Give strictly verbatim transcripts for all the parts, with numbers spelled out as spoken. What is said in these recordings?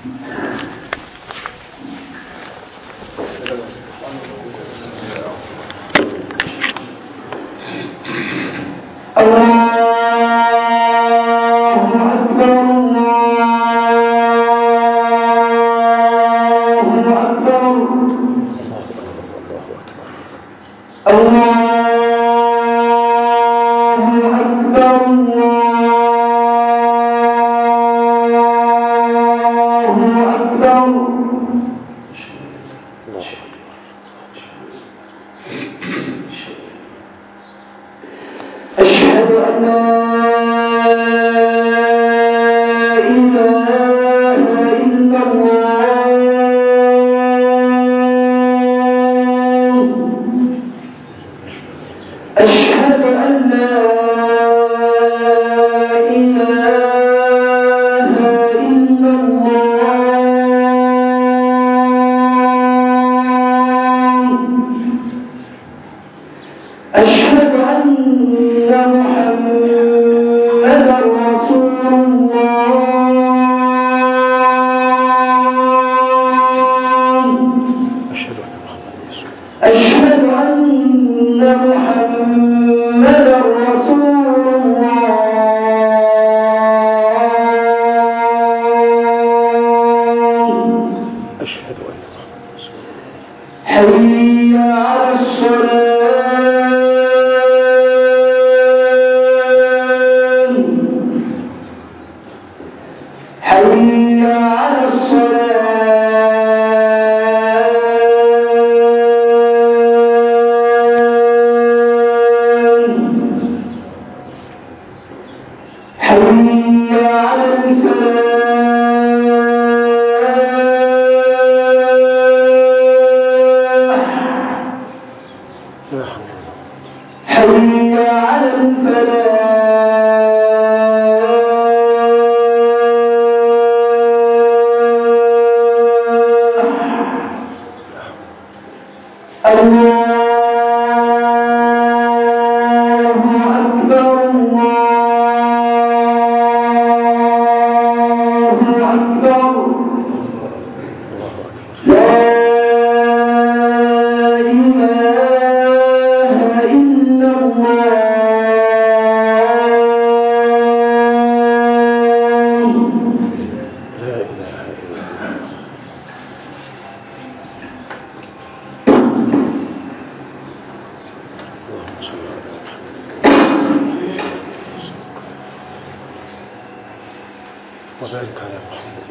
وبارك على محمد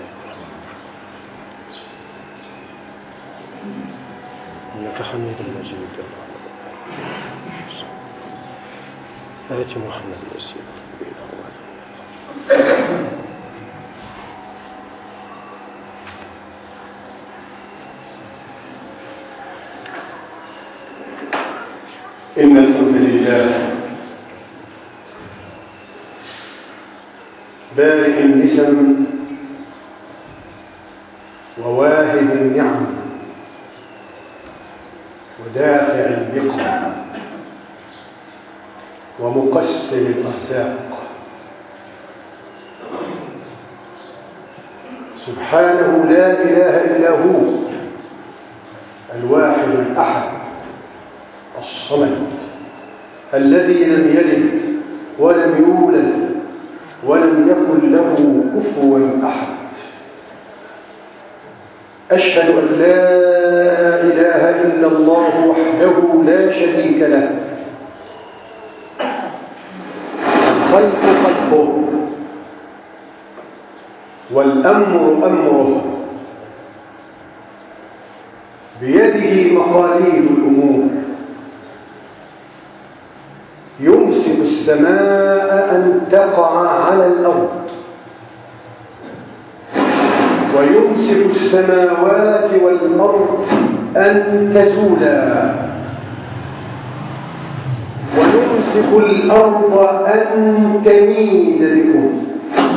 إنك حميد مجيد. آت محمد الوسيلة إن الحمد لله بارئ النسم وواهب النعم ودافع النقم ومقسم الأرزاق، سبحانه لا إله إلا هو الواحد الأحد الصمد الذي لم يلد ولم يولد ولم يكن له كفوا أحد. أشهد أن لا إله إلا الله وحده لا شريك له، الخلق خلقه والأمر أمره، بيده مقاليد الأمور، يمسك السماء أن تقع على الأرض ويمسك السماوات والأرض أن تزولا ويمسك الأرض أن تميد بكم،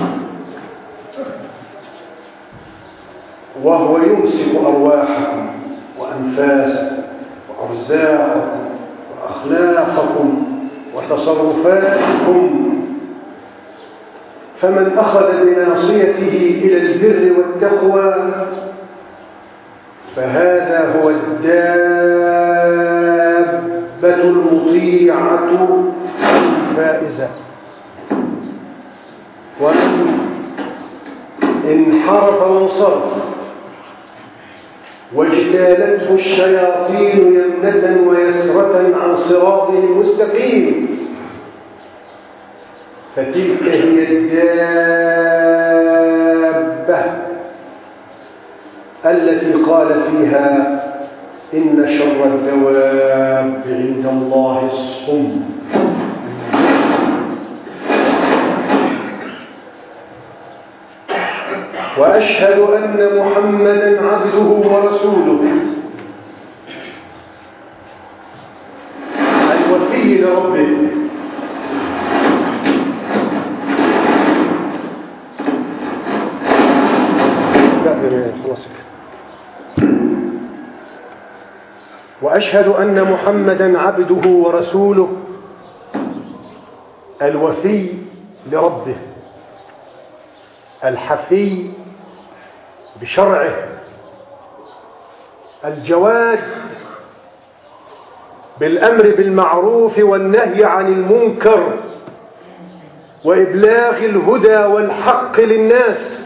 وهو يمسك أرواحكم وأنفاسكم وأرزاقكم وأخلاقكم وتصرفاتكم فمن أخذ بناصيته إلى البر والتقوى فهذا هو الدابة المطيعة الفائزة. ومن انحرف وانصرف واجتالته الشياطين يمنة ويسرة عن صراطه المستقيم فتلك هي الدابة التي قال فيها إن شر الدواب عند الله الصم. وأشهد أن محمدا عبده ورسوله الوفي لربه وأشهد أن محمدا عبده ورسوله الوفي لربه الحفي بشرعه الجواد بالأمر بالمعروف والنهي عن المنكر وإبلاغ الهدى والحق للناس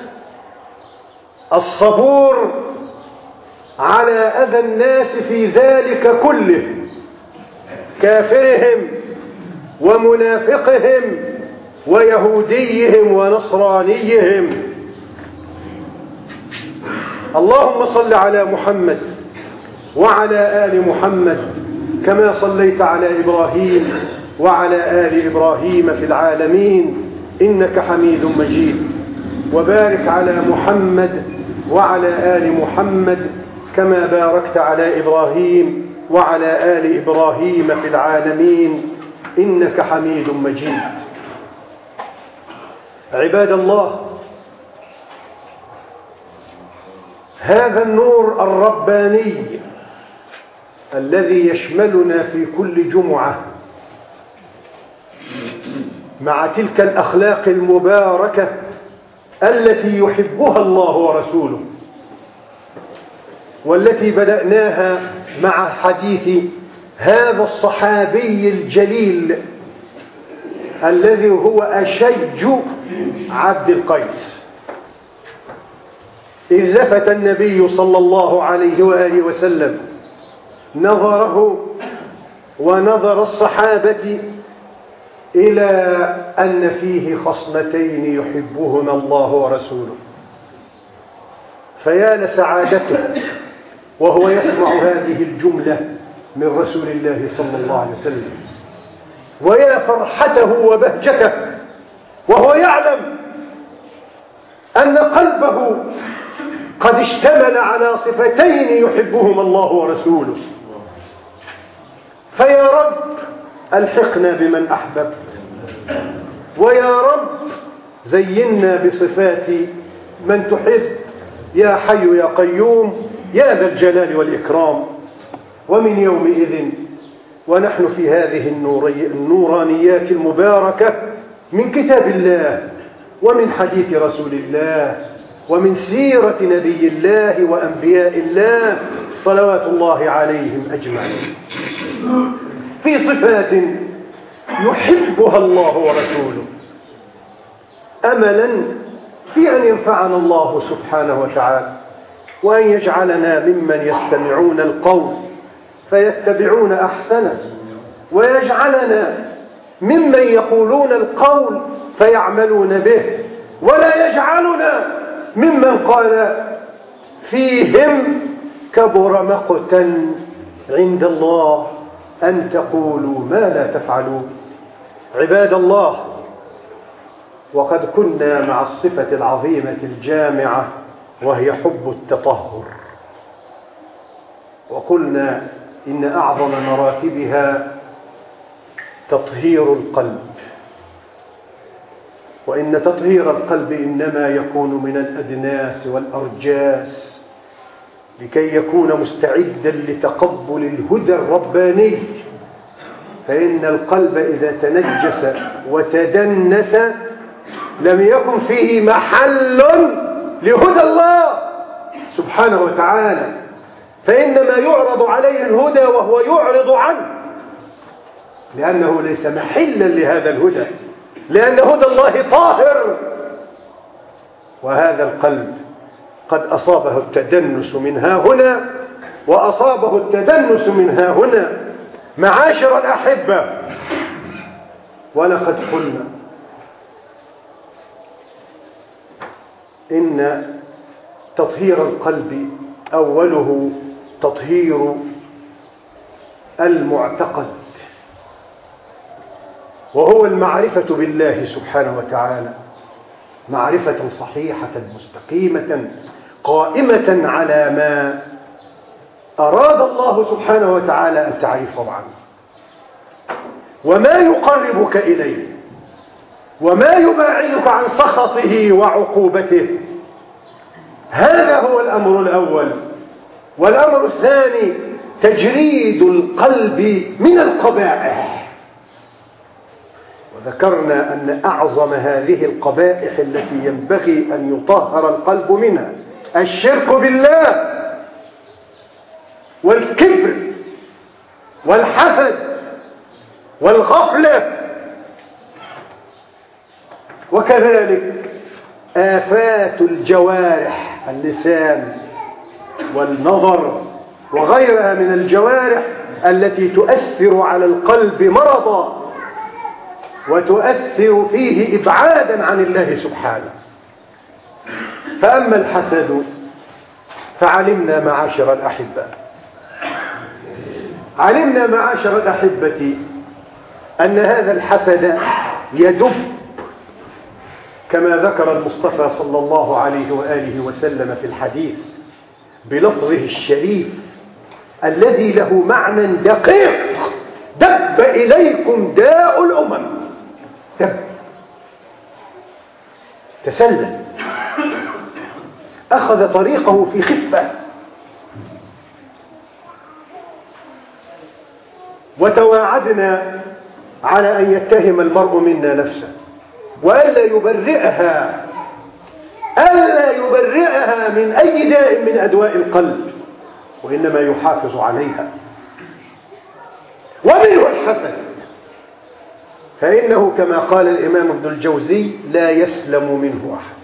الصبور على أذى الناس في ذلك كله كافرهم ومنافقهم ويهوديهم ونصرانيهم. اللهم صل على محمد وعلى آل محمد كما صليت على إبراهيم وعلى آل إبراهيم في العالمين إنك حميد مجيد. وبارك على محمد وعلى آل محمد كما باركت على إبراهيم وعلى آل إبراهيم في العالمين إنك حميد مجيد. عباد الله، هذا النور الرباني الذي يشملنا في كل جمعة مع تلك الأخلاق المباركة التي يحبها الله ورسوله والتي بدأناها مع حديث هذا الصحابي الجليل الذي هو أشج عبد القيس، إذ لفت النبي صلى الله عليه وآله وسلم نظره ونظر الصحابة إلى أن فيه خصلتين يحبهما الله ورسوله، فيا لسعادته وهو يسمع هذه الجملة من رسول الله صلى الله عليه وسلم، ويا فرحته وبهجته وهو يعلم أن قلبه قد اشتمل على صفتين يحبهما الله ورسوله. فيا رب ألحقنا بمن أحببت، ويا رب زينا بصفات من تحب يا حي يا قيوم يا ذا الجلال والإكرام. ومن يومئذ ونحن في هذه النورانيات المباركة من كتاب الله ومن حديث رسول الله ومن سيرة نبي الله وأنبياء الله صلوات الله عليهم أجمعين، في صفات يحبها الله ورسوله، أملا في أن ينفعنا الله سبحانه وتعالى وأن يجعلنا ممن يستمعون القول فيتبعون أحسنه، ويجعلنا ممن يقولون القول فيعملون به، ولا يجعلنا ممن قال فيهم كبر مقتا عند الله أن تقولوا ما لا تفعلون. عباد الله، وقد كنا مع الصفة العظيمة الجامعة وهي حب التطهر، وقلنا إن أعظم مراتبها تطهير القلب، وإن تطهير القلب إنما يكون من الأدناس والأرجاس لكي يكون مستعدا لتقبل الهدى الرباني. فإن القلب إذا تنجس وتدنس لم يكن فيه محل لهدى الله سبحانه وتعالى، فإنما يعرض عليه الهدى وهو يعرض عنه، لأنه ليس محلا لهذا الهدى، لأن هدى الله طاهر. وهذا القلب قد أصابه التدنس من ها هنا وأصابه التدنس من ها هنا. معاشر الأحبة، ولقد قلنا إن تطهير القلب أوله تطهير المعتقد، وهو المعرفة بالله سبحانه وتعالى معرفة صحيحة مستقيمة قائمة على ما أراد الله سبحانه وتعالى أن تعرفه عنه، وما يقربك إليه، وما يباعدك عن سخطه وعقوبته. هذا هو الأمر الأول. والأمر الثاني تجريد القلب من القبائح. وذكرنا أن أعظم هذه القبائح التي ينبغي أن يطهر القلب منها الشرك بالله، والكبر، والحسد، والغفلة، وكذلك آفات الجوارح، اللسان والنظر وغيرها من الجوارح التي تؤثر على القلب مرضا وتؤثر فيه إبعادا عن الله سبحانه. فأما الحسد فعلمنا معاشر الأحبة علمنا معاشر الأحبة أن هذا الحسد يدب كما ذكر المصطفى صلى الله عليه وآله وسلم في الحديث بلفظه الشريف الذي له معنى دقيق: دب إليكم داء الأمم. دب، تسلل، أخذ طريقه في خفة، وتواعدنا على أن يتهم المرء منا نفسه وألا يبرئها ألا يبرئها من أي داء من أدواء القلب، وإنما يحافظ عليها. ومنه الحسد، فإنه كما قال الإمام ابن الجوزي لا يسلم منه أحد.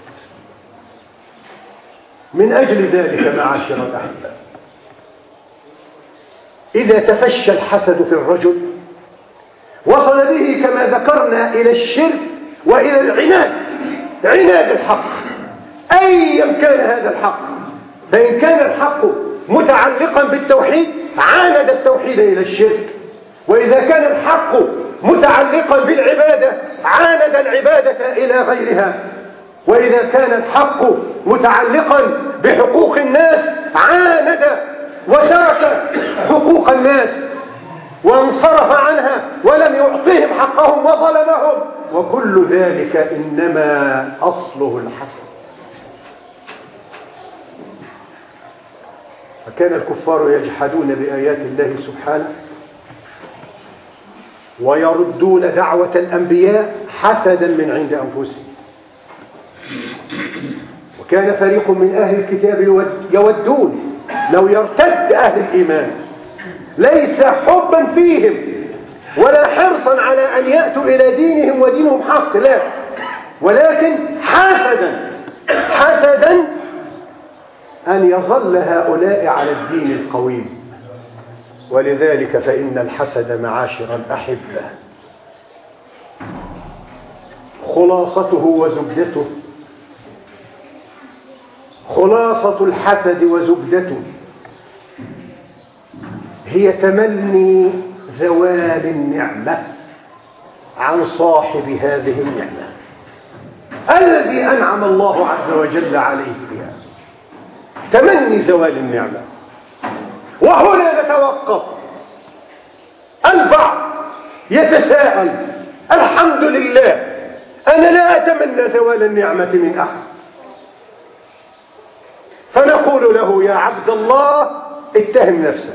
من أجل ذلك معاشر الأحبة، إذا تفشى الحسد في الرجل وصل به كما ذكرنا إلى الشرك وإلى العناد، عناد الحق أيا كان هذا الحق. فإن كان الحق متعلقا بالتوحيد عاند التوحيد إلى الشرك، وإذا كان الحق متعلقا بالعبادة عاند العبادة إلى غيرها، وإذا كان الحق متعلقا بحقوق الناس عاند وترك حقوق الناس وانصرف عنها ولم يعطيهم حقهم وظلمهم، وكل ذلك إنما أصله الحسد. فكان الكفار يجحدون بآيات الله سبحانه ويردون دعوة الأنبياء حسدا من عند أنفسهم. وكان فريق من أهل الكتاب يودون لو يرتد أهل الإيمان، ليس حبا فيهم ولا حرصا على أن يأتوا إلى دينهم ودينهم حق، لا، ولكن حسدا حسدا أن يظل هؤلاء على الدين القويم. ولذلك فإن الحسد معاشر الأحبة خلاصته وزبدته خلاصة الحسد وزبدته هي تمني زوال النعمة عن صاحب هذه النعمة الذي أنعم الله عز وجل عليه بها، تمني زوال النعمة. وهنا نتوقف. البعض يتساءل: الحمد لله، أنا لا أتمنى زوال النعمة من أحد. فنقول له: يا عبد الله اتهم نفسك،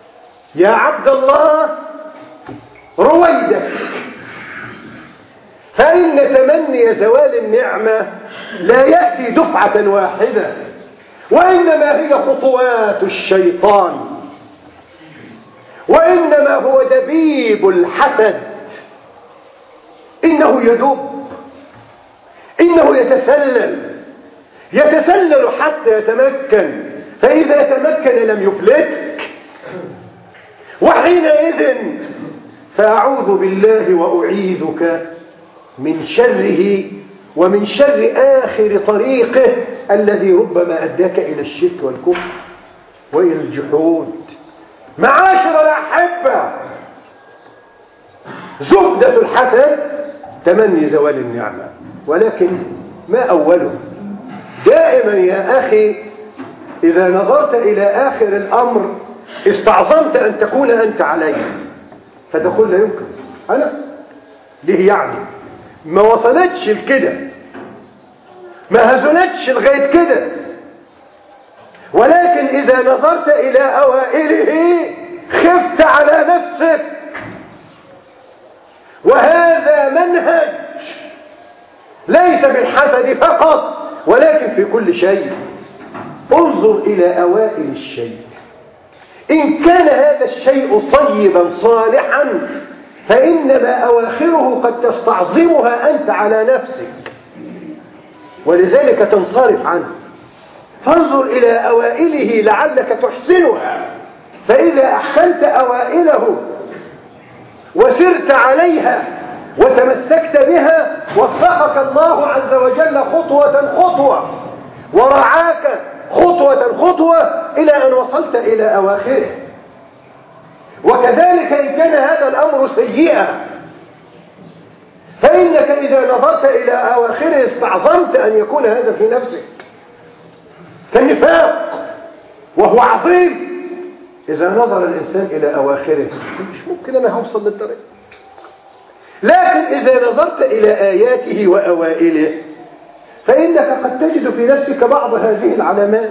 يا عبد الله رويدك، فإن تمني زوال النعمة لا يأتي دفعة واحدة، وإنما هي خطوات الشيطان، وإنما هو دبيب الحسد. إنه يدب، إنه يتسلل يتسلل حتى يتمكن، فإذا تمكن لم يفلتك، وحينئذ فأعوذ بالله وأعيذك من شره ومن شر آخر طريقه الذي ربما أداك إلى الشرك والكفر وإلى الجحود. معاشر الأحبة، زبدة الحسد تمني زوال النعمة، ولكن ما أوله؟ دائما يا أخي إذا نظرت إلى آخر الأمر استعظمت أن تكون أنت عليه، فتقول لا يمكن أنا ليه يعني؟ ما وصلتش لكده، ما هزنتش لغاية كده. ولكن إذا نظرت إلى أوائله خفت على نفسك، وهذا منهج ليس بالحسد فقط ولكن في كل شيء. انظر إلى أوائل الشيء، إن كان هذا الشيء طيبا صالحا فإنما أواخره قد تستعظمها أنت على نفسك، ولذلك تنصرف عنه. فانظر إلى أوائله لعلك تحسنها، فإذا أحسنت أوائله وسرت عليها وتمسكت بها وفقك الله عز وجل خطوة خطوة ورعاك خطوة خطوة إلى أن وصلت إلى أواخره. وكذلك إن كان هذا الأمر سيئا فإنك إذا نظرت إلى أواخره استعظمت أن يكون هذا في نفسك كالنفاق، وهو عظيم. إذا نظر الإنسان إلى أواخره مش ممكن أنا هوصل للطريق، لكن إذا نظرت إلى آياته وأوائله فإنك قد تجد في نفسك بعض هذه العلامات.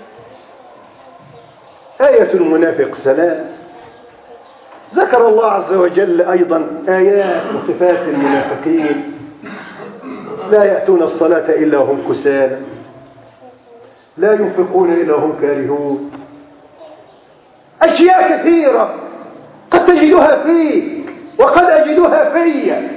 آية المنافق ثلاث، ذكر الله عز وجل أيضا آيات وصفات المنافقين: لا يأتون الصلاة إلا هم كسالى، لا ينفقون إلا هم كارهون. أشياء كثيرة قد تجدها فيك وقد أجدها في.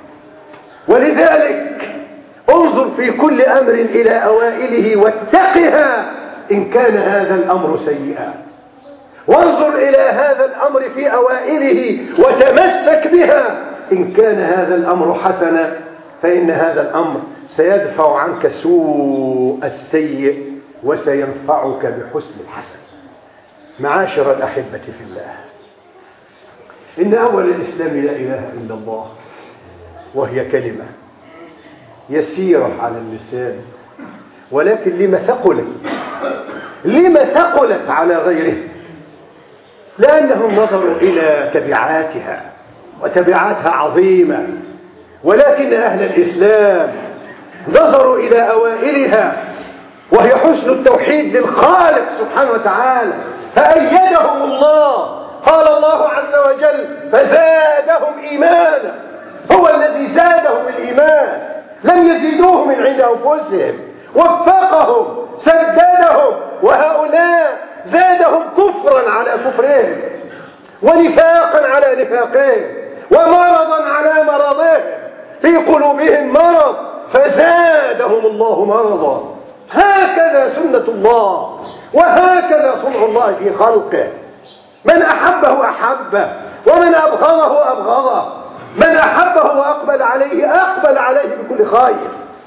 ولذلك انظر في كل أمر إلى أوائله واتقها إن كان هذا الأمر سيئا، وانظر إلى هذا الأمر في أوائله وتمسك بها إن كان هذا الأمر حسنا، فإن هذا الأمر سيدفع عنك سوء السيء وسينفعك بحسن الحسن. معاشر الأحبة في الله، إن أول الإسلام لا إله إلا الله، وهي كلمة يسيرة على اللسان، ولكن لما ثقلت لما ثقلت على غيره؟ لأنهم نظروا إلى تبعاتها، وتبعاتها عظيمة، ولكن أهل الإسلام نظروا إلى أوائلها، وهي حسن التوحيد للخالق سبحانه وتعالى، فأيدهم الله. قال الله عز وجل: فزادهم إيمانا. هو الذي زادهم الإيمان، لم يزيدوه من عند أنفسهم، وفقهم سددهم. وهؤلاء زادهم كفرا على كفرهم، ونفاقا على نفاقهم، ومرضا على مرضهم، في قلوبهم مرض فزادهم الله مرضا. هكذا سنة الله، وهكذا صنع الله في خلقه. من أحبه أحبه، ومن أبغضه أبغضه. من أحبه وأقبل عليه أقبل عليه بكل خير،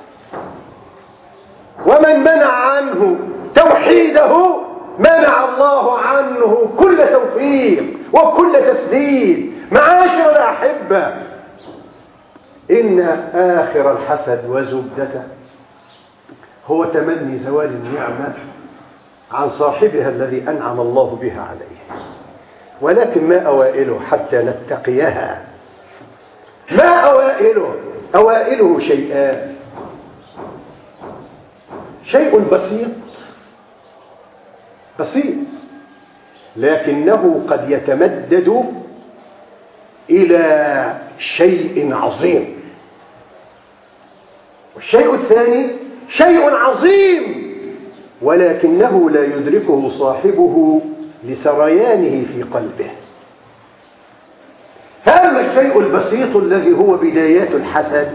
ومن منع عنه توحيده منع الله عنه كل توفيق وكل تسديد. معاشر الأحبة، إن آخر الحسد وزبدته هو تمني زوال النعمة عن صاحبها الذي أنعم الله بها عليه. ولكن ما أوائله حتى نتقيها؟ ما أوائله؟ أوائله شيئان: شيء بسيط بسيط لكنه قد يتمدد إلى شيء عظيم. الشيء الثاني شيء عظيم ولكنه لا يدركه صاحبه لسريانه في قلبه. هذا الشيء البسيط الذي هو بدايات الحسد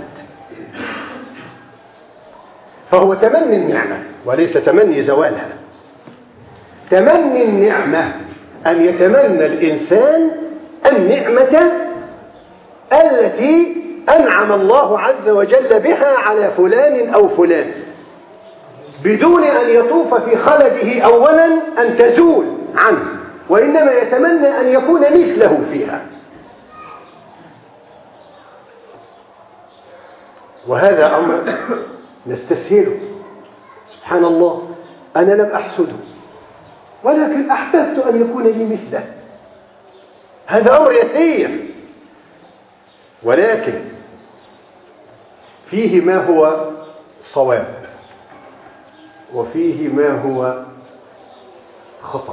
فهو تمني النعمة وليس تمني زوالها. تمني النعمة أن يتمنى الإنسان النعمة التي أنعم الله عز وجل بها على فلان أو فلان بدون أن يطوف في خلده أولا أن تزول عنه، وإنما يتمنى أن يكون مثله فيها. وهذا أمر نستسهله. سبحان الله، أنا لم أحسده ولكن أحببت أن يكون لي مثله. هذا أمر يسير، ولكن فيه ما هو صواب وفيه ما هو خطأ.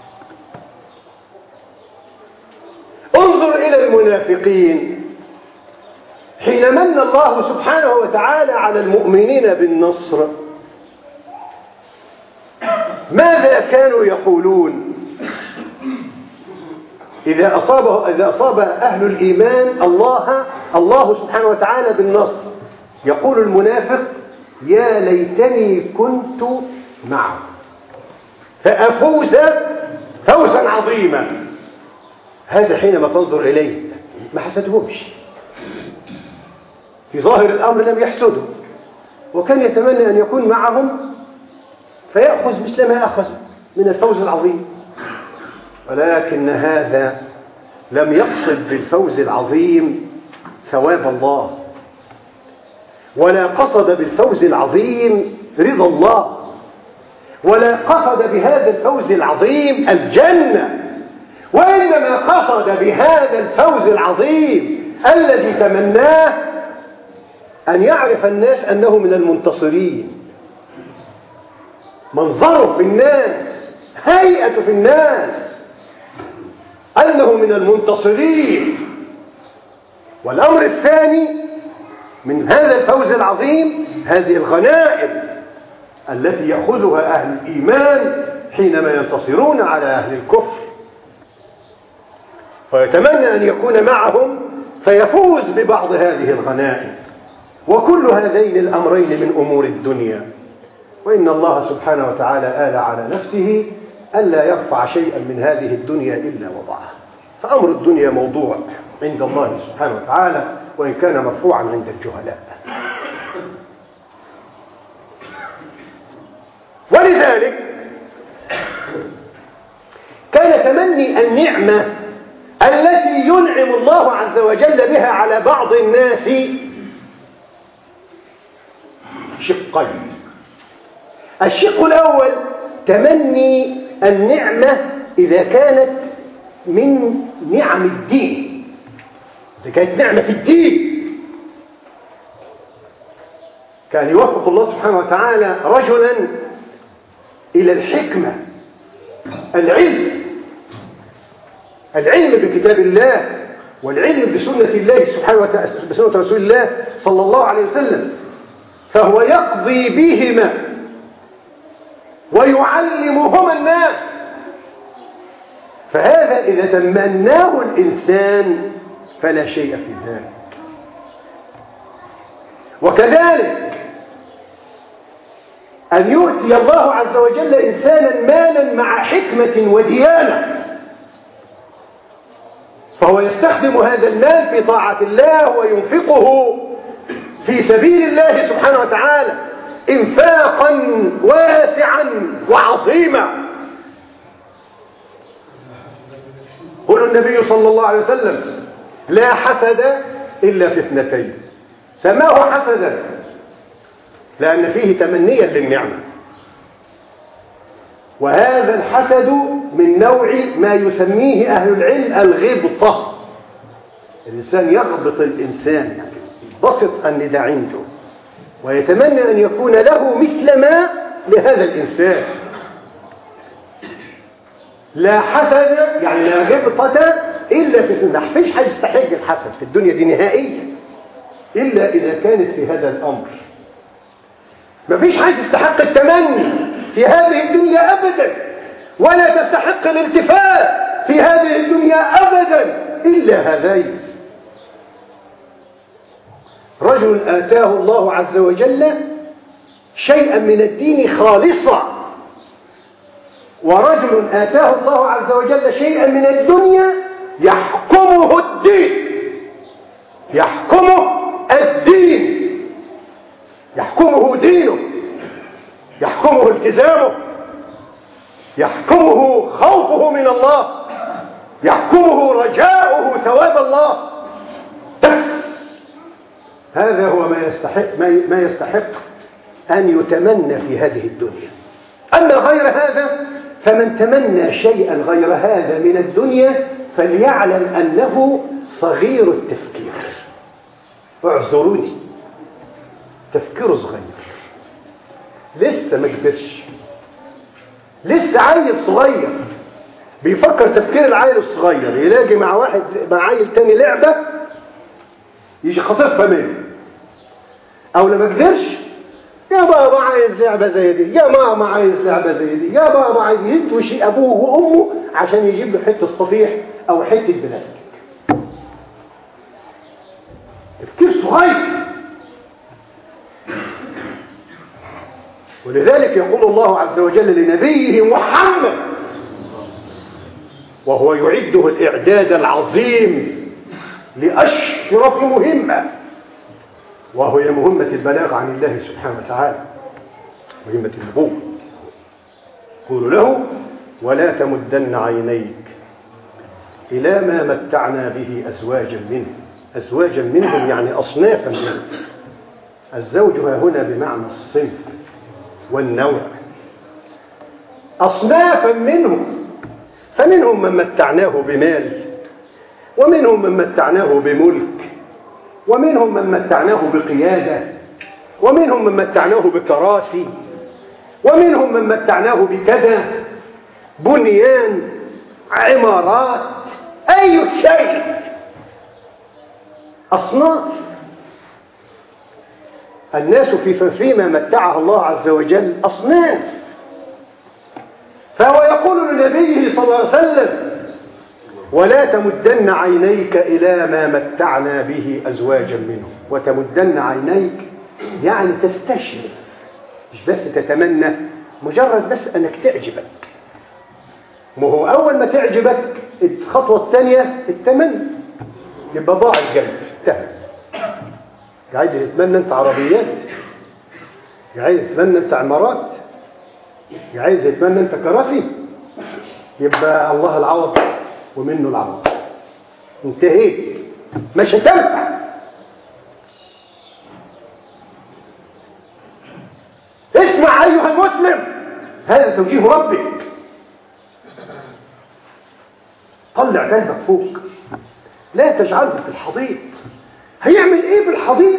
انظر إلى المنافقين حين من الله سبحانه وتعالى على المؤمنين بالنصر، ماذا كانوا يقولون إذا أصابه إذا أصاب أهل الإيمان الله الله سبحانه وتعالى بالنصر؟ يقول المنافق: يا ليتني كنت معه فأفوز فوزا عظيما. هذا حينما تنظر إليه ما حسدهمش، في ظاهر الأمر لم يحسدوا، وكان يتمنى أن يكون معهم فيأخذ مثل ما أخذ من الفوز العظيم. ولكن هذا لم يقصد بالفوز العظيم ثواب الله، ولا قصد بالفوز العظيم رضا الله، ولا قصد بهذا الفوز العظيم الجنة، وإنما قصد بهذا الفوز العظيم الذي تمناه أن يعرف الناس أنه من المنتصرين، منظره في الناس، هيئته في الناس أنه من المنتصرين. والأمر الثاني من هذا الفوز العظيم هذه الغنائم التي يأخذها أهل الإيمان حينما ينتصرون على أهل الكفر، فيتمنى أن يكون معهم فيفوز ببعض هذه الغنائم. وكل هذين الأمرين من أمور الدنيا، وإن الله سبحانه وتعالى آل على نفسه ألا يرفع شيئا من هذه الدنيا إلا وضعه. فأمر الدنيا موضوع عند الله سبحانه وتعالى وإن كان مرفوعا عند الجهلاء. ولذلك كان تمني النعمة التي ينعم الله عز وجل بها على بعض الناس شقين. الشق الأول تمني النعمة إذا كانت من نعم الدين، إذا كانت نعمة في الدين كان يوفق الله سبحانه وتعالى رجلا إلى الحكمة، العلم العلم بكتاب الله والعلم بسنة الله سبحانه وتعالى، بسنة رسول الله صلى الله عليه وسلم، فهو يقضي بهما ويعلمهما الناس. فهذا إذا تمناه الإنسان فلا شيء في ذلك. وكذلك أن يؤتي الله عز وجل إنسانا مالا مع حكمة وديانة، فهو يستخدم هذا المال في طاعة الله وينفقه في سبيل الله سبحانه وتعالى إنفاقا واسعا وعظيما. قال النبي صلى الله عليه وسلم: لا حسد إلا في اثنتين. سماه حسدا لأن فيه تمنيا للنعمة، وهذا الحسد من نوع ما يسميه أهل العلم الغبطة. الإنسان يغبط الإنسان، يعني يبسط الندى عنده ويتمنى أن يكون له مثل ما لهذا الإنسان. لا حسد يعني لا غبطة إلا في سنة. ما فيش حاجة يستحق الحسد في الدنيا دي نهائيا إلا إذا كانت في هذا الأمر. مفيش حاجة تستحق التمني في هذه الدنيا أبدا، ولا تستحق الالتفات في هذه الدنيا أبدا إلا هذين. رجل آتاه الله عز وجل شيئا من الدين خالصا، ورجل آتاه الله عز وجل شيئا من الدنيا يحكمه الدين، يحكمه الدين، يحكمه دينه، يحكمه التزامه، يحكمه خوفه من الله، يحكمه رجاؤه ثواب الله. بس هذا هو ما يستحق, ما يستحق أن يتمنى في هذه الدنيا. أما غير هذا فمن تمنى شيئا غير هذا من الدنيا فليعلم أنه صغير التفكير. اعذروني، تفكيره صغير، لسه ما كبرش، لسه عيل صغير بيفكر تفكير العيل الصغير. يلاقي مع واحد مع عيل تاني لعبة يجي خطفها منه، او لما قدرش يا بابا عايز لعبة زي دي، يا ماما عايز لعبة زي دي، يا بابا عايز يتوشي ابوه وامه عشان يجيب له حتة صفيح او حتة بلاستيك. تفكير صغير. ولذلك يقول الله عز وجل لنبيه محمد وهو يعده الإعداد العظيم لأشرف مهمة، وهي مهمة البلاغ عن الله سبحانه وتعالى، مهمة النبوة. يقول له ولا تمدن عينيك إلى ما متعنا به أزواجا منهم. أزواجا منهم يعني أصنافا منهم. الزوج هنا بمعنى الصنف والنوع، أصنافا منهم. فمنهم من متعناه بمال، ومنهم من متعناه بملك، ومنهم من متعناه بقيادة، ومنهم من متعناه بكراسي، ومنهم من متعناه بكذا بنيان، عمارات، أي شيء، أصناف. الناس في فيما متعه الله عز وجل أصناف. فهو يقول لنبيه صلى الله عليه وسلم ولا تمدن عينيك إلى ما متعنا به أزواجا منهم. وتمدن عينيك يعني تستشرف، مش بس تتمنى، مجرد بس أنك تعجبك. ما هو أول ما تعجبك الخطوة الثانية التمني، يبقى ضاع القلب انتهى. قاعد تتمنى انت عربيات، قاعد تتمنى انت عمارات، قاعد تتمنى انت كراسي، يبقى الله العوض ومنه العوض، انتهيت، مش هتنفع. اسمع ايها المسلم، هذا توجيه ربك. طلع قلبك فوق، لا تجعله في الحضيض. هيعمل ايه بالحضيض؟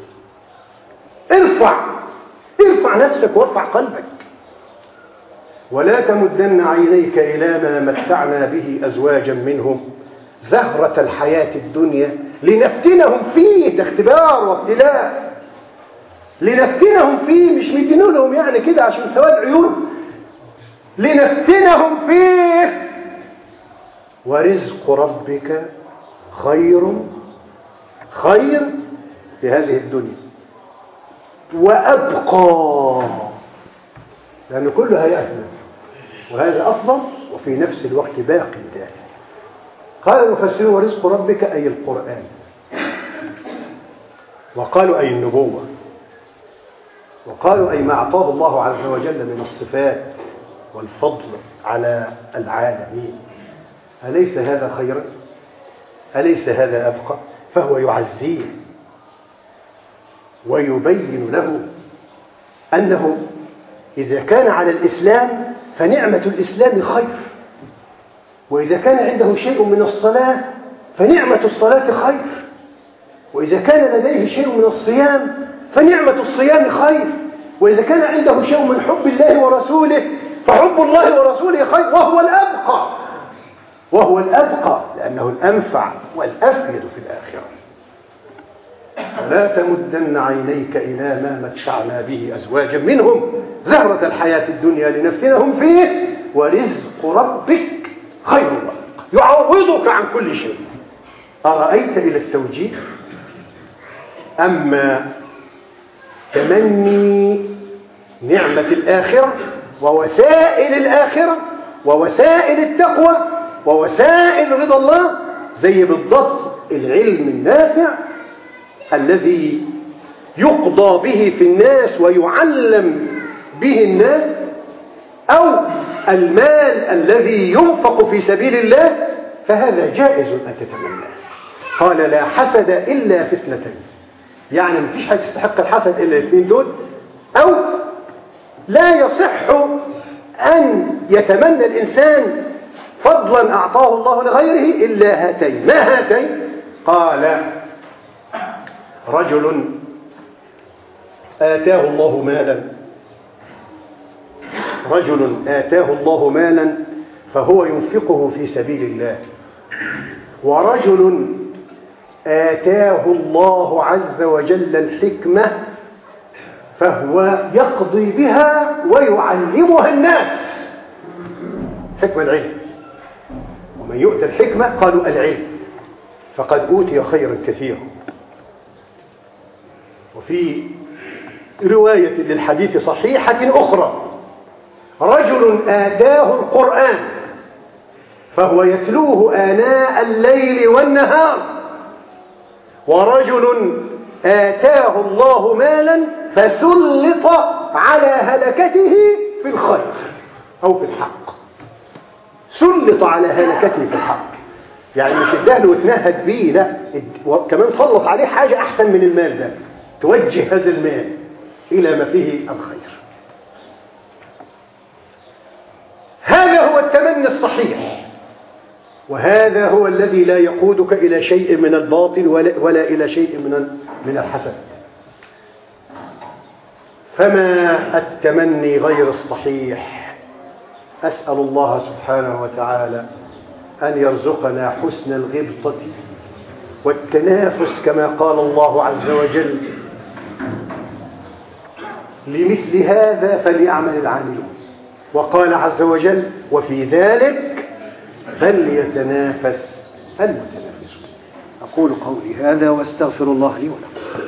ارفع ارفع نفسك وارفع قلبك. ولا تمدن عينيك إلى ما متعنا به أزواجا منهم زهرة الحياة الدنيا لنفتنهم فيه. ده اختبار وابتلاء، لنفتنهم فيه، مش مدينوا لهم يعني كده عشان سواد عيون، لنفتنهم فيه. ورزق ربك خير خير في هذه الدنيا وأبقى، لأن كله هيأهل، وهذا أفضل وفي نفس الوقت باق دائم. قال المفسرون ورزق ربك أي القرآن، وقالوا أي النبوة، وقالوا أي ما أعطاه الله عز وجل من الصفات والفضل على العالمين. أليس هذا خيرا؟ أليس هذا أبقى؟ فهو يعزيه ويبين له أنه إذا كان على الإسلام فنعمة الإسلام خير، وإذا كان عنده شيء من الصلاة فنعمة الصلاة خير، وإذا كان لديه شيء من الصيام فنعمة الصيام خير، وإذا كان عنده شيء من حب الله ورسوله فحب الله ورسوله خير، وهو الأبقى، وهو الأبقى لأنه الأنفع والأفيد في الآخرة. ولا تمدن عينيك إلى ما متعنا به أزواجا منهم زهرة الحياة الدنيا لنفتنهم فيه ورزق ربك خير رزق يعوضك عن كل شيء. أرأيت إلى التوجيه. أما تمني نعمة الآخرة ووسائل الآخرة ووسائل التقوى ووسائل رضا الله زي بالضبط العلم النافع الذي يقضى به في الناس ويعلم به الناس، أو المال الذي ينفق في سبيل الله، فهذا جائز أن تتمناه. قال لا حسد إلا في اثنتين، يعني مفيش حاجة تستحق الحسد إلا الاثنين دول، أو لا يصح أن يتمنى الإنسان فضلا أعطاه الله لغيره إلا هاتين. ما هاتين؟ قال رجل آتاه الله مالا رجل آتاه الله مالا فهو ينفقه في سبيل الله، ورجل آتاه الله عز وجل الحكمة فهو يقضي بها ويعلمها الناس. حكمة العلم، ومن يؤتى الحكمة قالوا العلم فقد أوتي خيرا كثيرا. وفي رواية للحديث صحيحة أخرى رجل آتاه القرآن فهو يتلوه آناء الليل والنهار، ورجل آتاه الله مالا فسلط على هلكته في الخير أو في الحق. سلط على هلكته في الحق، يعني مش اداه له وتنهد بيه، لا، كمان سلط عليه حاجة أحسن من المال ده، توجه هذا المال إلى ما فيه الخير. هذا هو التمني الصحيح، وهذا هو الذي لا يقودك إلى شيء من الباطل ولا, ولا إلى شيء من من الحسد. فما التمني غير الصحيح؟ أسأل الله سبحانه وتعالى أن يرزقنا حسن الغبطة والتنافس كما قال الله عز وجل لمثل هذا فليعمل العاملون، وقال عز وجل وفي ذلك فليتنافس المتنافسون. أقول قولي هذا واستغفر الله لي ولكم.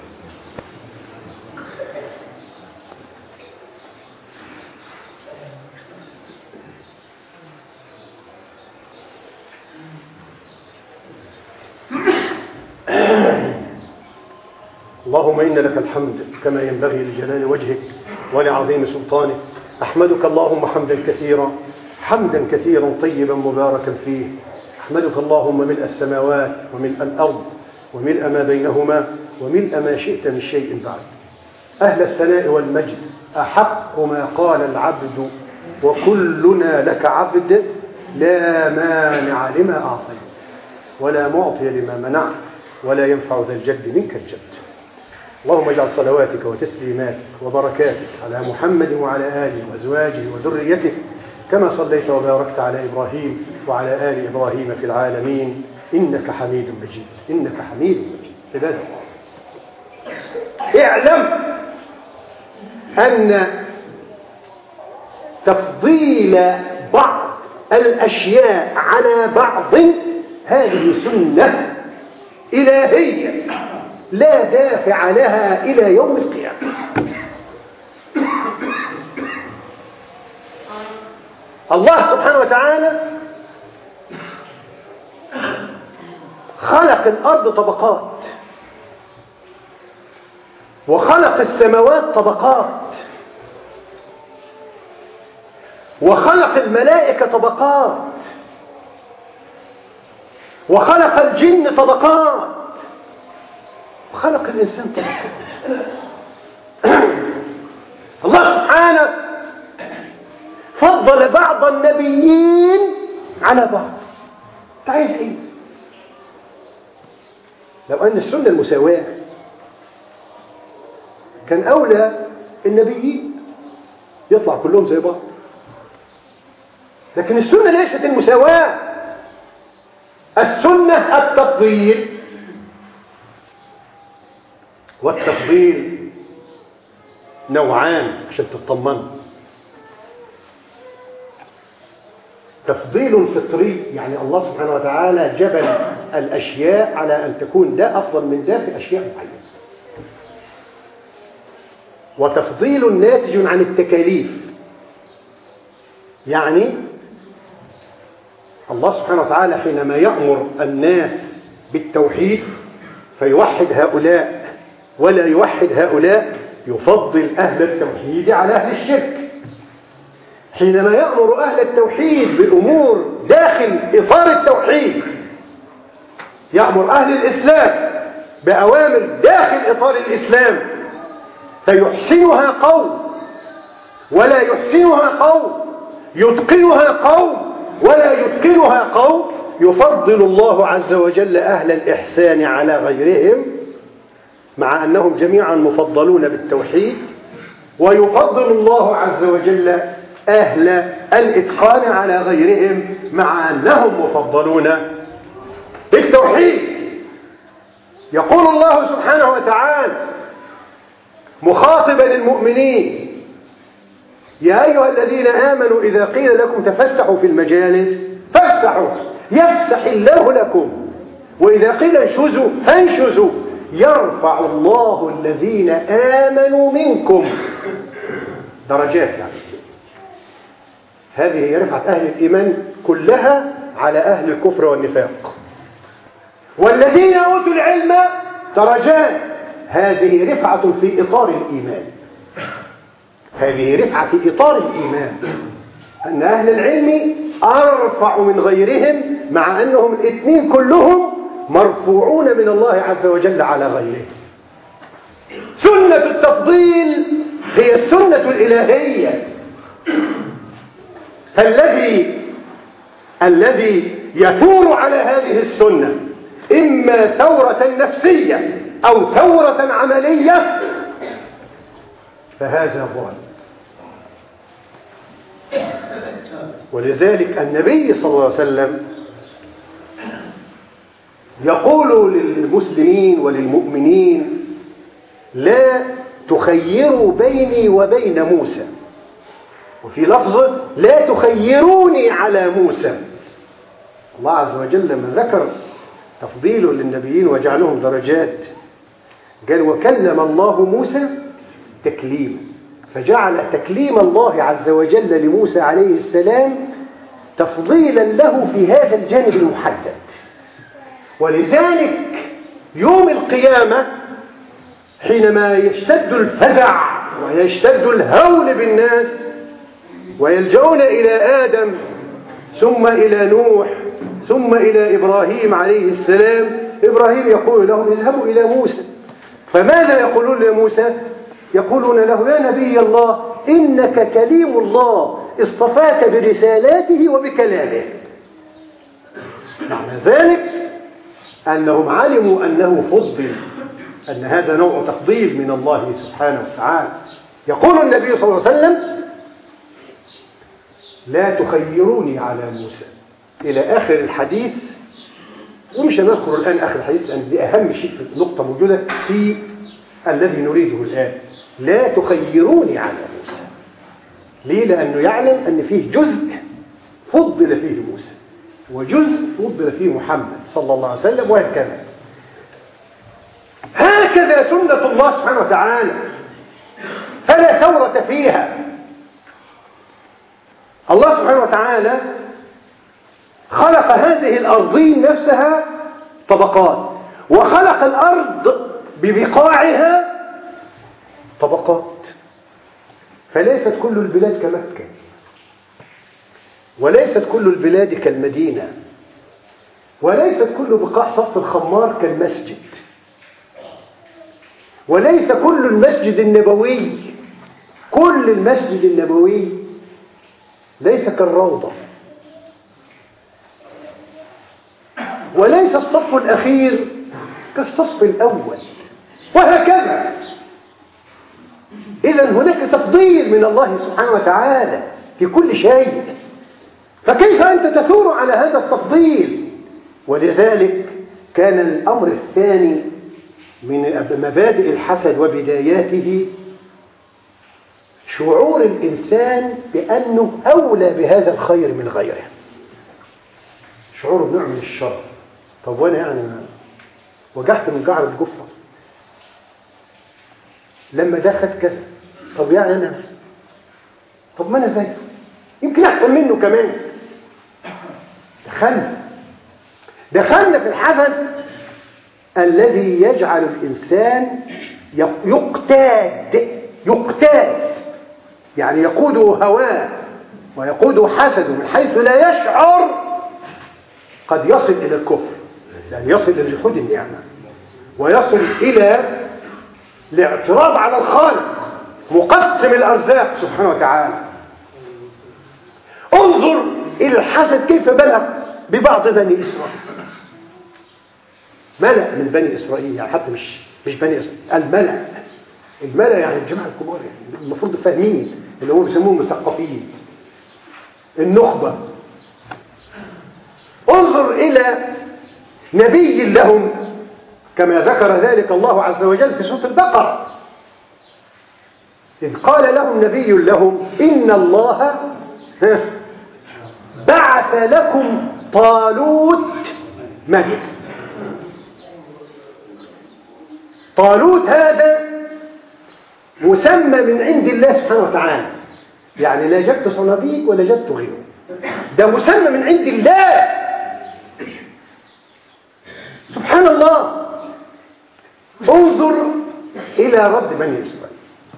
اللهم إن لك الحمد كما ينبغي لجلال وجهك ولعظيم سلطانك. أحمدك اللهم حمدا كثيرا حمدا كثيرا طيبا مباركا فيه. أحمدك اللهم ملء السماوات وملء الأرض وملء ما بينهما وملء ما شئت من شيء بعد. أهل الثناء والمجد أحق ما قال العبد وكلنا لك عبد، لا مانع لما أعطيت ولا معطي لما منعت ولا ينفع ذا الجد منك الجد. اللهم اجعل صلواتك وتسليماتك وبركاتك على محمد وعلى آله وأزواجه وذريته كما صليت وباركت على إبراهيم وعلى آل إبراهيم في العالمين إنك حميد مجيد. إنك حميد مجيد. عباد الله، اعلم أن تفضيل بعض الأشياء على بعض هذه سنة إلهية لا دافع لها إلى يوم القيامة. الله سبحانه وتعالى خلق الأرض طبقات وخلق السماوات طبقات وخلق الملائكة طبقات وخلق الجن طبقات وخلق الإنسان طبقات. الله سبحانه فضل بعض النبيين على بعض. تعيز ايه؟ لو أن السنة المساواة كان أولى النبيين يطلع كلهم زي بعض، لكن السنة ليست المساواة، السنة التفضيل. والتفضيل نوعان عشان تطمنوا. تفضيل فطري، يعني الله سبحانه وتعالى جبل الأشياء على أن تكون ده أفضل من ده في أشياء معينة. وتفضيل ناتج عن التكاليف، يعني الله سبحانه وتعالى حينما يأمر الناس بالتوحيد فيوحد هؤلاء ولا يوحد هؤلاء، يفضل أهل التوحيد على أهل الشرك. حينما يأمر أهل التوحيد بأمور داخل إطار التوحيد، يأمر أهل الإسلام بأوامر داخل إطار الإسلام، فيحسنها قوم ولا يحسنها قوم، يتقنها قوم ولا يتقنها قوم، يفضل الله عز وجل أهل الإحسان على غيرهم مع أنهم جميعا مفضلون بالتوحيد، ويفضل الله عز وجل أهل الإتقان على غيرهم مع أنهم مفضلون بالتوحيد. يقول الله سبحانه وتعالى مخاطبا المؤمنين: يا أيها الذين آمنوا إذا قيل لكم تفسحوا في المجالس فافسحوا يفسح الله لكم، وإذا قيل انشزوا فانشزوا يرفع الله الذين آمنوا منكم درجات. يعني هذه هي رفعة أهل الإيمان كلها على أهل الكفر والنفاق. والذين أوتوا العلم درجات، هذه رفعة في إطار الإيمان، هذه رفعة في إطار الإيمان، أن أهل العلم أرفع من غيرهم مع أنهم الاثنين كلهم مرفوعون من الله عز وجل على غيرهم. سنة التفضيل هي السنة الإلهية. الذي الذي يثور على هذه السنة إما ثورة نفسية أو ثورة عملية فهذا ضال. ولذلك النبي صلى الله عليه وسلم يقول للمسلمين وللمؤمنين: لا تخيروا بيني وبين موسى، وفي لفظ لا تخيروني على موسى. الله عز وجل لما ذكر تفضيله للنبيين وجعلهم درجات قال: وكلم الله موسى تكليما، فجعل تكليم الله عز وجل لموسى عليه السلام تفضيلا له في هذا الجانب المحدد. ولذلك يوم القيامة حينما يشتد الفزع ويشتد الهول بالناس ويلجؤون إلى آدم ثم إلى نوح ثم إلى إبراهيم عليه السلام، إبراهيم يقول لهم: اذهبوا إلى موسى. فماذا يقولون لموسى؟ يقولون له: يا نبي الله، إنك كليم الله اصطفاك برسالاته وبكلامه. معنى ذلك أنهم علموا أنه فضل، أن هذا نوع تفضيل من الله سبحانه وتعالى. يقول النبي صلى الله عليه وسلم: لا تخيروني على موسى، إلى آخر الحديث. ومش هنذكر الآن آخر الحديث لأن دي أهم شيء في نقطة موجودة في الذي نريده الآن. لا تخيروني على موسى. ليه؟ لأنه يعلم أن فيه جزء فضل فيه موسى وجزء فضل فيه محمد صلى الله عليه وسلم، وهكذا. هكذا سنة الله سبحانه وتعالى، فلا ثورة فيها. الله سبحانه وتعالى خلق هذه الأرضين نفسها طبقات، وخلق الأرض ببقاعها طبقات. فليست كل البلاد كمكة، وليست كل البلاد كالمدينة، وليست كل بقاع صف الخمار كالمسجد، وليس كل المسجد النبوي كل المسجد النبوي ليس كالروضة، وليس الصف الأخير كالصف الأول، وهكذا. إذن هناك تفضيل من الله سبحانه وتعالى في كل شيء، فكيف أنت تثور على هذا التفضيل؟ ولذلك كان الأمر الثاني من مبادئ الحسد وبداياته شعور الإنسان بأنه أولى بهذا الخير من غيره، شعور بنوع من الشر. طب وأنا يعني وجعت من جعر الجفة لما ده خد كذا، طب يعني أنا طب ما أنا زيه يمكن أحسن منه كمان. دخلنا دخلنا في الحسد الذي يجعل الإنسان يقتاد يقتاد يعني يقوده هواه ويقوده حسده من حيث لا يشعر، قد يصل إلى الكفر، يعني يصل إلى جحود النعمة، ويصل إلى الاعتراض على الخالق مقسم الأرزاق سبحانه وتعالى. انظر إلى الحسد كيف بلغ ببعض بني إسرائيل، ملأ من بني إسرائيل، يعني حتى مش مش بني إسرائيل، الملأ الملأ يعني الجماعة الكبار، يعني المفروض فاهمين اللي هم بيسموهم مثقفين، النخبة. انظر إلى نبي لهم كما ذكر ذلك الله عز وجل في سورة البقرة، إذ قال لهم نبي لهم إن الله بعث لكم طالوت ملكا. طالوت هذا مسمى من عند الله سبحانه وتعالى، يعني لا جبت صناديق ولا جبت غيره، ده مسمى من عند الله سبحان الله. انظر إلى رد بني إسرائيل،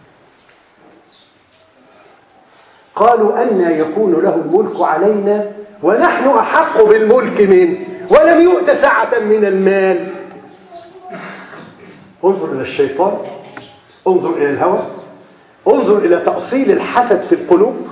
قالوا أن يكون له الملك علينا ونحن أحق بالملك منه ولم يؤت سعة من المال. انظر إلى الشيطان، انظر إلى الهوى، انظر إلى تأصيل الحسد في القلوب.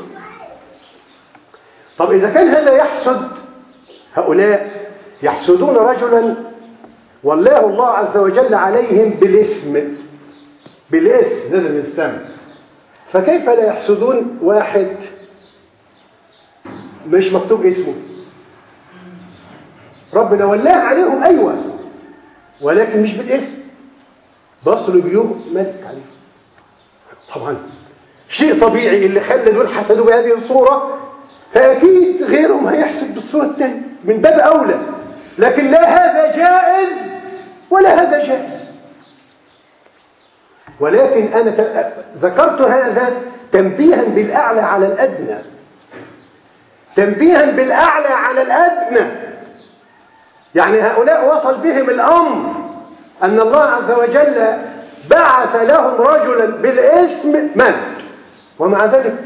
طب إذا كان هذا يحسد، هؤلاء يحسدون رجلا والله الله عز وجل عليهم بالاسم، بالاسم نزل من السماء، فكيف لا يحسدون واحد مش مكتوب اسمه؟ ربنا ولاه عليهم أيوة، ولكن مش بالاسم، بصلوا بيوم ملك عليه. طبعا شيء طبيعي اللي خلى دول حسدوا بهذه الصورة، فأكيد غيرهم هيحسد بالصورة الثانية من باب أولى، لكن لا هذا جائز ولا هذا جائز. ولكن أنا ذكرت هذا تنبيها بالأعلى على الأدنى، تنبيها بالأعلى على الأدنى. يعني هؤلاء وصل بهم الأمر أن الله عز وجل بعث لهم رجلا بالاسم ملك، ومع ذلك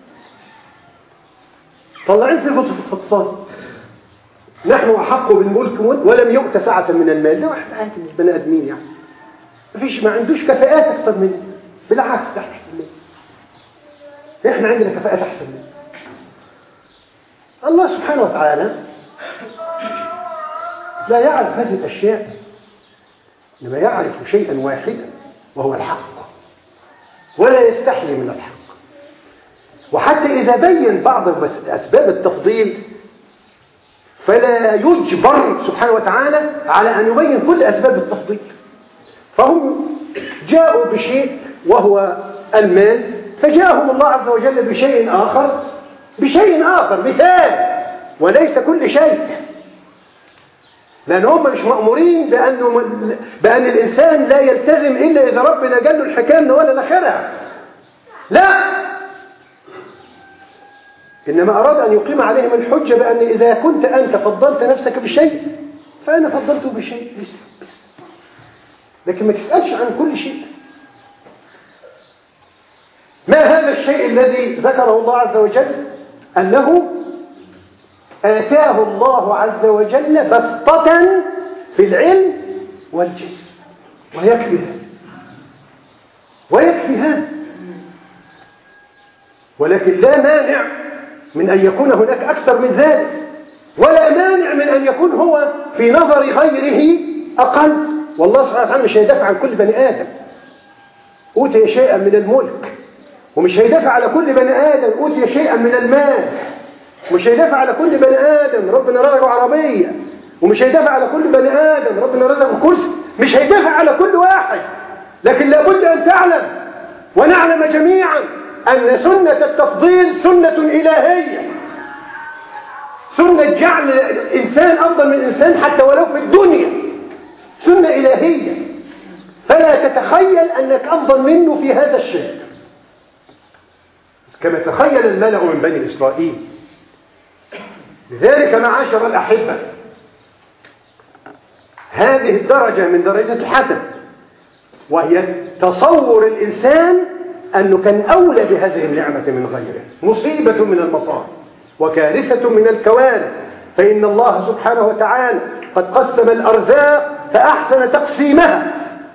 طلعين في كتب الفطسان نحن أحق بالملك ولم يؤت سعة من المال. ده واحد عادي مش بني آدمين، يعني مفيش ما عندوش كفاءات أكثر منه، بالعكس ده أحسن منه، إحنا عندنا كفاءات أحسن منه. الله سبحانه وتعالى لا يعرف هذه الأشياء، إنما يعرف شيئا واحدا وهو الحق، ولا يستحي من الحق. وحتى إذا بين بعض أسباب التفضيل فلا يجبر سبحانه وتعالى على أن يبين كل أسباب التفضيل. فهم جاءوا بشيء وهو المال، فجاءهم الله عز وجل بشيء آخر بشيء آخر مثال، وليس كل شيء، لأن هم مش مأمورين بأنه بأن الإنسان لا يلتزم إلا إذا ربنا قال له الحكام ولا الآخرة، لا، إنما أراد أن يقيم عليهم الحجة بأن إذا كنت أنت فضلت نفسك بشيء فأنا فضلته بشيء بس، لكن ما تسألش عن كل شيء. ما هذا الشيء الذي ذكره الله عز وجل؟ أنه آتاه الله عز وجل بسطة في العلم والجسم، ويكفي هذا ويكفي هذا، ولكن لا مانع من أن يكون هناك أكثر من ذلك، ولا مانع من أن يكون هو في نظر غيره أقل. والله سبحانه وتعالى مش هيدافع عن كل بني آدم أوتي شيئا من الملك، ومش هيدافع على كل بني آدم أوتي شيئا من المال، مش هيدافع على كل بني آدم ربنا رزقه عربية، ومش هيدافع على كل بني آدم ربنا رزقه كرسي. مش هيدافع على كل واحد، لكن لابد أن تعلم ونعلم جميعا أن سنة التفضيل سنة إلهية، سنة جعل إنسان أفضل من إنسان حتى ولو في الدنيا، سنة إلهية، فلا تتخيل أنك أفضل منه في هذا الشيء، كما تخيل الملأ من بني إسرائيل. لذلك معاشر الأحبة، هذه الدرجة من درجة الحسد، وهي تصور الإنسان أنه كان أولى بهذه النعمة من غيره، مصيبة من المصائب وكارثة من الكوارث. فإن الله سبحانه وتعالى قد قسم الأرزاق فأحسن تقسيمها،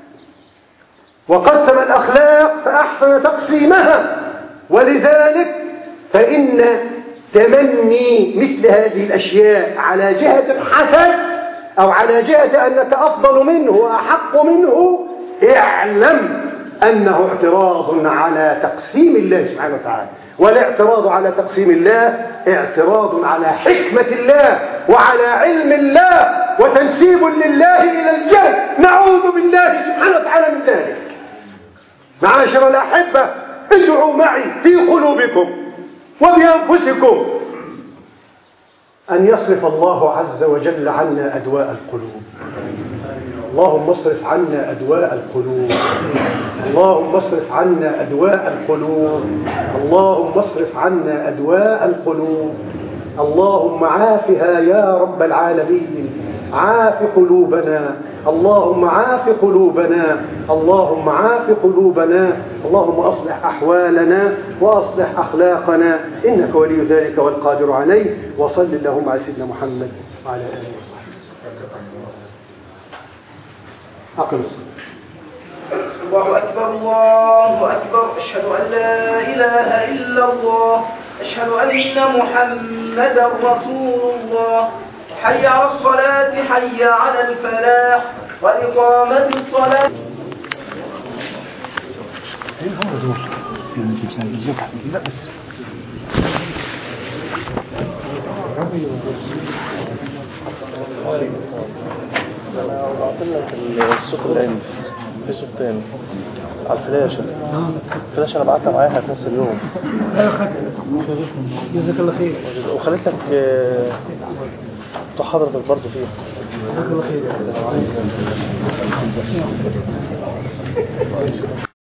وقسم الأخلاق فأحسن تقسيمها، ولذلك فإن تمني مثل هذه الأشياء على جهة الحسد أو على جهة أنك أفضل منه وأحق منه، اعلم أنه اعتراض على تقسيم الله سبحانه وتعالى. والاعتراض على تقسيم الله اعتراض على حكمة الله وعلى علم الله وتنسيب لله إلى الجهل، نعوذ بالله سبحانه وتعالى من ذلك. معاشر الأحبة، ادعوا معي في قلوبكم وبأنفسكم أن يصرف الله عز وجل عنا أدواء القلوب. اللهم اصرف عنا أدواء القلوب، اللهم اصرف عنا أدواء القلوب، اللهم اصرف عنا أدواء القلوب. اللهم عافها يا رب العالمين، عاف قلوبنا، اللهم عاف قلوبنا، اللهم عاف قلوبنا، اللهم أصلح أحوالنا وأصلح أخلاقنا، إنك ولي ذلك والقادر عليه. وصل اللهم على سيدنا محمد وعلى آله وصحبه. أقم الصلاة. الله أكبر الله أكبر، أشهد أن لا إله إلا الله، أشهد أن محمدا رسول الله. حي على الصلاة، حي على الفلاح، وإقامة الصلاة. لا بس انا بعت لك الصوت الثاني، في صوت ثاني على الفلاشه. الفلاشه انا بعتها معايا في نفس اليوم. ايوه خدت. جزاك الله خير. وخليت لك بتوع حضرتك برضه فيه. جزاك الله خير.